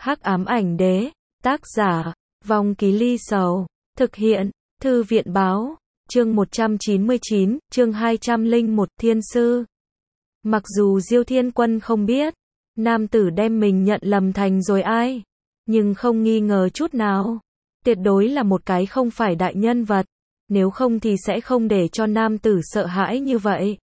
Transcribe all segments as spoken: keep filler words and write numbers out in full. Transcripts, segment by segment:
Hắc ám ảnh đế, tác giả, Vong Ký Ly Sầu, thực hiện, Thư viện báo, chương một trăm chín mươi chín, chương hai trăm lẻ một, Thiên Sư. Mặc dù Diêu Thiên Quân không biết, nam tử đem mình nhận lầm thành rồi ai, nhưng không nghi ngờ chút nào, tuyệt đối là một cái không phải đại nhân vật, nếu không thì sẽ không để cho nam tử sợ hãi như vậy.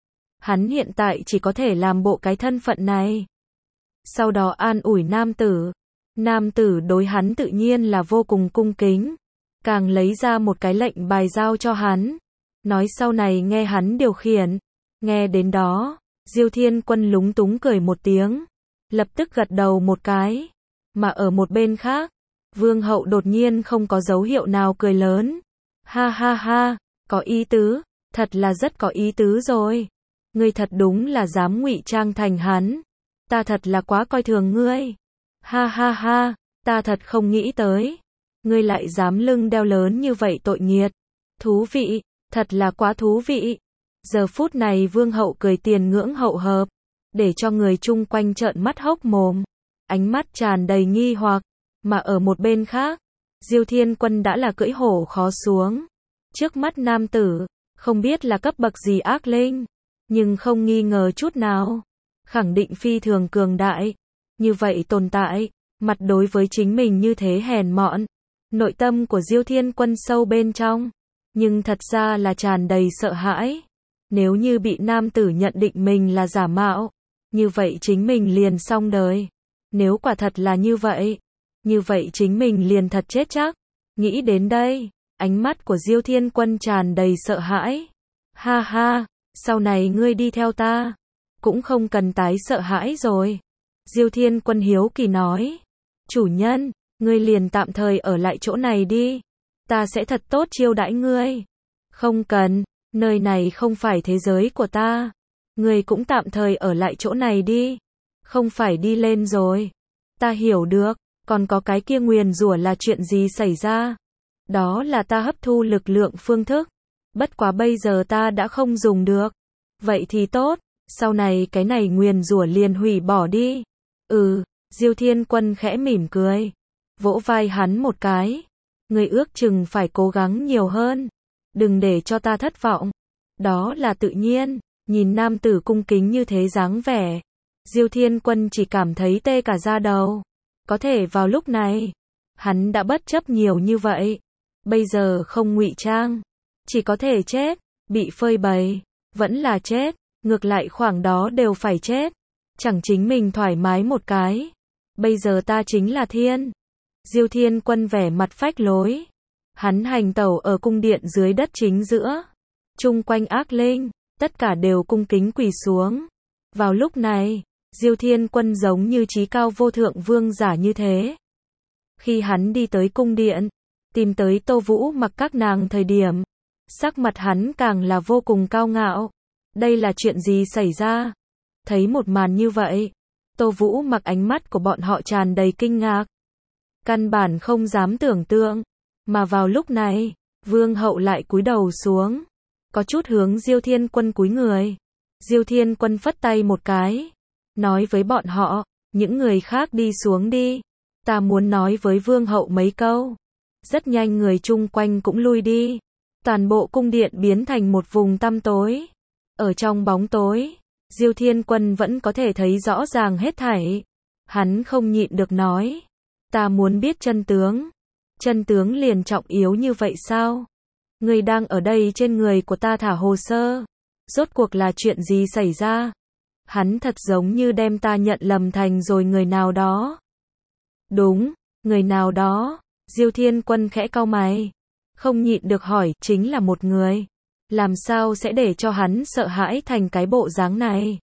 Hắn hiện tại chỉ có thể làm bộ cái thân phận này. Sau đó an ủi nam tử. Nam tử đối hắn tự nhiên là vô cùng cung kính. Càng lấy ra một cái lệnh bài giao cho hắn. Nói sau này nghe hắn điều khiển. Nghe đến đó, Diêu Thiên Quân lúng túng cười một tiếng. Lập tức gật đầu một cái. Mà ở một bên khác, Vương hậu đột nhiên không có dấu hiệu nào cười lớn. Ha ha ha, có ý tứ, thật là rất có ý tứ rồi. Ngươi thật đúng là dám ngụy trang thành hắn. Ta thật là quá coi thường ngươi. Ha ha ha, ta thật không nghĩ tới. Ngươi lại dám lưng đeo lớn như vậy tội nghiệt. Thú vị, thật là quá thú vị. Giờ phút này Vương hậu cười tiền ngưỡng hậu hợp, để cho người chung quanh trợn mắt hốc mồm. Ánh mắt tràn đầy nghi hoặc, mà ở một bên khác, Diêu Thiên Quân đã là cưỡi hổ khó xuống. Trước mắt nam tử, không biết là cấp bậc gì ác linh, nhưng không nghi ngờ chút nào, khẳng định phi thường cường đại. Như vậy tồn tại, mặt đối với chính mình như thế hèn mọn. Nội tâm của Diêu Thiên Quân sâu bên trong, nhưng thật ra là tràn đầy sợ hãi. Nếu như bị nam tử nhận định mình là giả mạo, như vậy chính mình liền xong đời. Nếu quả thật là như vậy, như vậy chính mình liền thật chết chắc. Nghĩ đến đây, ánh mắt của Diêu Thiên Quân tràn đầy sợ hãi. Ha ha, sau này ngươi đi theo ta, cũng không cần tái sợ hãi rồi. Diêu Thiên Quân hiếu kỳ nói. Chủ nhân, ngươi liền tạm thời ở lại chỗ này đi. Ta sẽ thật tốt chiêu đãi ngươi. Không cần, nơi này không phải thế giới của ta. Ngươi cũng tạm thời ở lại chỗ này đi. Không phải đi lên rồi. Ta hiểu được, còn có cái kia nguyền rủa là chuyện gì xảy ra? Đó là ta hấp thu lực lượng phương thức. Bất quá bây giờ ta đã không dùng được. Vậy thì tốt, sau này cái này nguyền rủa liền hủy bỏ đi. Ừ, Diêu Thiên Quân khẽ mỉm cười, vỗ vai hắn một cái. Ngươi ước chừng phải cố gắng nhiều hơn, đừng để cho ta thất vọng. Đó là tự nhiên. Nhìn nam tử cung kính như thế dáng vẻ, Diêu Thiên Quân chỉ cảm thấy tê cả da đầu. Có thể vào lúc này, hắn đã bất chấp nhiều như vậy. Bây giờ không ngụy trang, chỉ có thể chết, bị phơi bày, vẫn là chết, ngược lại khoảng đó đều phải chết. Chẳng chính mình thoải mái một cái. Bây giờ ta chính là thiên. Diêu Thiên Quân vẻ mặt phách lối. Hắn hành tẩu ở cung điện dưới đất chính giữa. Chung quanh ác linh, tất cả đều cung kính quỳ xuống. Vào lúc này, Diêu Thiên Quân giống như chí cao vô thượng vương giả như thế. Khi hắn đi tới cung điện, tìm tới Tô Vũ Mặc các nàng thời điểm, sắc mặt hắn càng là vô cùng cao ngạo. Đây là chuyện gì xảy ra? Thấy một màn như vậy, Tô Vũ Mặc ánh mắt của bọn họ tràn đầy kinh ngạc. Căn bản không dám tưởng tượng. Mà vào lúc này, Vương hậu lại cúi đầu xuống, có chút hướng Diêu Thiên Quân cúi người. Diêu Thiên Quân phất tay một cái, nói với bọn họ, những người khác đi xuống đi. Ta muốn nói với Vương hậu mấy câu. Rất nhanh người chung quanh cũng lui đi. Toàn bộ cung điện biến thành một vùng tăm tối. Ở trong bóng tối, Diêu Thiên Quân vẫn có thể thấy rõ ràng hết thảy. Hắn không nhịn được nói. Ta muốn biết chân tướng. Chân tướng liền trọng yếu như vậy sao? Người đang ở đây trên người của ta thả hồ sơ. Rốt cuộc là chuyện gì xảy ra? Hắn thật giống như đem ta nhận lầm thành rồi người nào đó. Đúng, người nào đó. Diêu Thiên Quân khẽ cau mày. Không nhịn được hỏi, chính là một người. Làm sao sẽ để cho hắn sợ hãi thành cái bộ dáng này?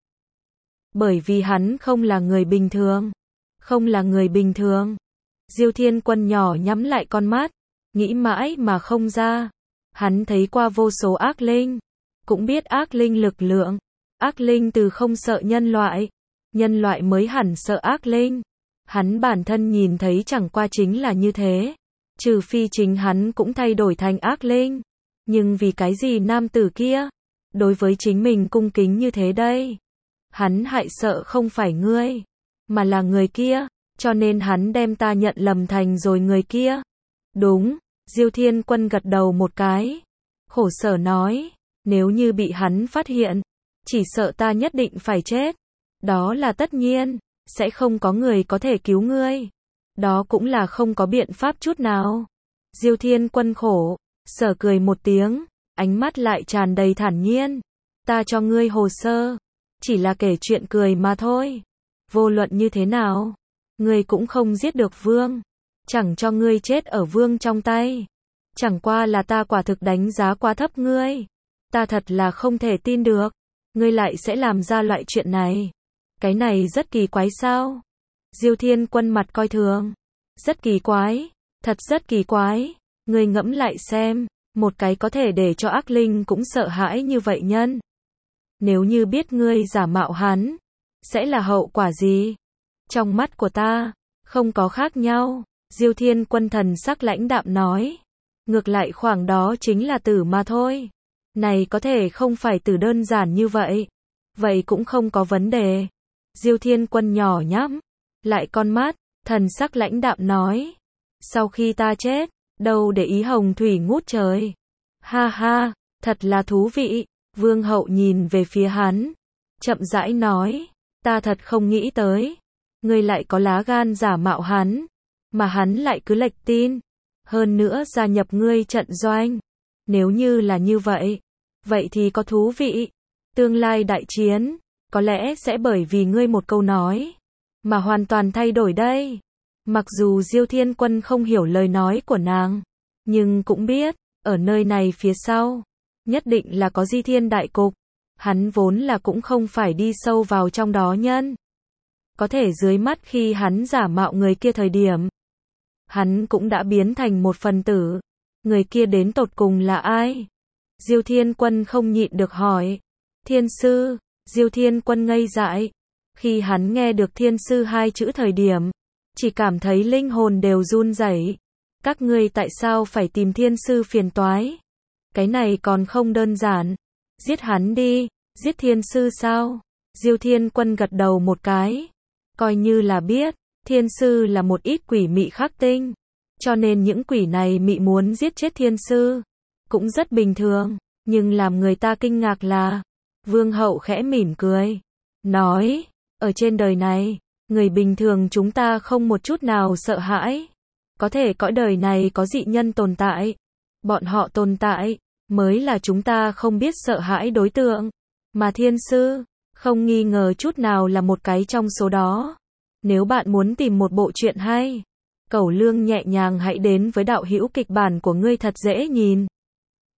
Bởi vì hắn không là người bình thường. Không là người bình thường. Diêu Thiên Quân nhỏ nhắm lại con mắt, nghĩ mãi mà không ra. Hắn thấy qua vô số ác linh, cũng biết ác linh lực lượng. Ác linh từ không sợ nhân loại, nhân loại mới hẳn sợ ác linh. Hắn bản thân nhìn thấy chẳng qua chính là như thế. Trừ phi chính hắn cũng thay đổi thành ác linh. Nhưng vì cái gì nam tử kia đối với chính mình cung kính như thế đây? Hắn hại sợ không phải ngươi, mà là người kia. cho nên hắn đem ta nhận lầm thành rồi người kia. Đúng, Diêu Thiên Quân gật đầu một cái. Khổ sở nói, nếu như bị hắn phát hiện, chỉ sợ ta nhất định phải chết. Đó là tất nhiên, sẽ không có người có thể cứu ngươi. Đó cũng là không có biện pháp chút nào. Diêu Thiên Quân khổ sở cười một tiếng, ánh mắt lại tràn đầy thản nhiên. Ta cho ngươi hồ sơ, chỉ là kể chuyện cười mà thôi. Vô luận như thế nào, ngươi cũng không giết được vương. Chẳng cho ngươi chết ở vương trong tay. Chẳng qua là ta quả thực đánh giá quá thấp ngươi. Ta thật là không thể tin được. Ngươi lại sẽ làm ra loại chuyện này. Cái này rất kỳ quái sao? Diêu Thiên Quân mặt coi thường. Rất kỳ quái. Thật rất kỳ quái. Ngươi ngẫm lại xem. Một cái có thể để cho ác linh cũng sợ hãi như vậy nhân. Nếu như biết ngươi giả mạo hắn, sẽ là hậu quả gì? Trong mắt của ta, không có khác nhau. Diêu Thiên Quân thần sắc lãnh đạm nói. Ngược lại khoảng đó chính là tử mà thôi. Này có thể không phải tử đơn giản như vậy. Vậy cũng không có vấn đề. Diêu Thiên Quân nhỏ nhắm lại con mắt, thần sắc lãnh đạm nói. Sau khi ta chết, đâu để ý hồng thủy ngút trời. Ha ha, thật là thú vị. Vương hậu nhìn về phía hắn, chậm rãi nói. Ta thật không nghĩ tới. Ngươi lại có lá gan giả mạo hắn, mà hắn lại cứ lệch tin. Hơn nữa gia nhập ngươi trận doanh. Nếu như là như vậy, vậy thì có thú vị. Tương lai đại chiến, có lẽ sẽ bởi vì ngươi một câu nói, mà hoàn toàn thay đổi đây. Mặc dù Diêu Thiên Quân không hiểu lời nói của nàng, nhưng cũng biết, ở nơi này phía sau, nhất định là có di thiên đại cục. Hắn vốn là cũng không phải đi sâu vào trong đó nhân. Có thể dưới mắt khi hắn giả mạo người kia thời điểm, hắn cũng đã biến thành một phần tử. Người kia đến tột cùng là ai? Diêu Thiên Quân không nhịn được hỏi. Thiên sư. Diêu Thiên Quân ngây dại. Khi hắn nghe được thiên sư hai chữ thời điểm, chỉ cảm thấy linh hồn đều run rẩy. Các ngươi tại sao phải tìm thiên sư phiền toái? Cái này còn không đơn giản. Giết hắn đi. Giết thiên sư sao? Diêu Thiên Quân gật đầu một cái. Coi như là biết, thiên sư là một ít quỷ mị khắc tinh. Cho nên những quỷ này mị muốn giết chết thiên sư, cũng rất bình thường. Nhưng làm người ta kinh ngạc là, vương hậu khẽ mỉm cười, nói, ở trên đời này, người bình thường chúng ta không một chút nào sợ hãi. Có thể cõi đời này có dị nhân tồn tại. Bọn họ tồn tại, mới là chúng ta không biết sợ hãi đối tượng. Mà thiên sư, không nghi ngờ chút nào là một cái trong số đó. Nếu bạn muốn tìm một bộ truyện hay, Cẩu Lương nhẹ nhàng hãy đến với đạo hữu kịch bản của ngươi thật dễ nhìn.